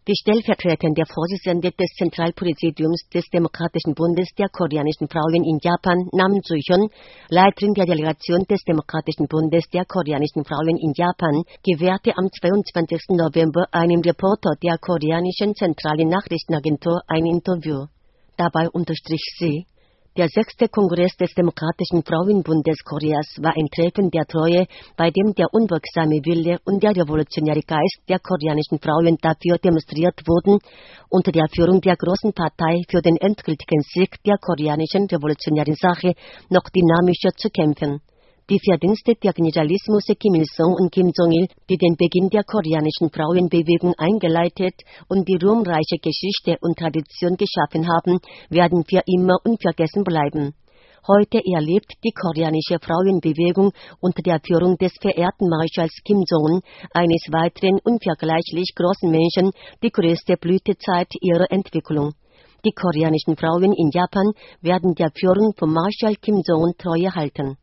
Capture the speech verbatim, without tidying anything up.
Die stellvertretende Vorsitzende des Zentralpräsidiums des Demokratischen Bundes der koreanischen Frauen in Japan, Nam Ju-hyun, Leiterin der Delegation des Demokratischen Bundes der koreanischen Frauen in Japan, gewährte am zweiundzwanzigsten November einem Reporter der koreanischen zentralen Nachrichtenagentur ein Interview. Dabei unterstrich sie: Der sechste Kongress des Demokratischen Frauenbundes Koreas war ein Treffen der Treue, bei dem der unwirksame Wille und der revolutionäre Geist der koreanischen Frauen dafür demonstriert wurden, unter der Führung der Großen Partei für den endgültigen Sieg der koreanischen revolutionären Sache noch dynamischer zu kämpfen. Die Verdienste der Generalismus Kim Il-sung und Kim Jong-il, die den Beginn der koreanischen Frauenbewegung eingeleitet und die ruhmreiche Geschichte und Tradition geschaffen haben, werden für immer unvergessen bleiben. Heute erlebt die koreanische Frauenbewegung unter der Führung des verehrten Marschalls Kim Jong-un, eines weiteren unvergleichlich großen Menschen, die größte Blütezeit ihrer Entwicklung. Die koreanischen Frauen in Japan werden der Führung von Marschall Kim Jong-un Treue halten.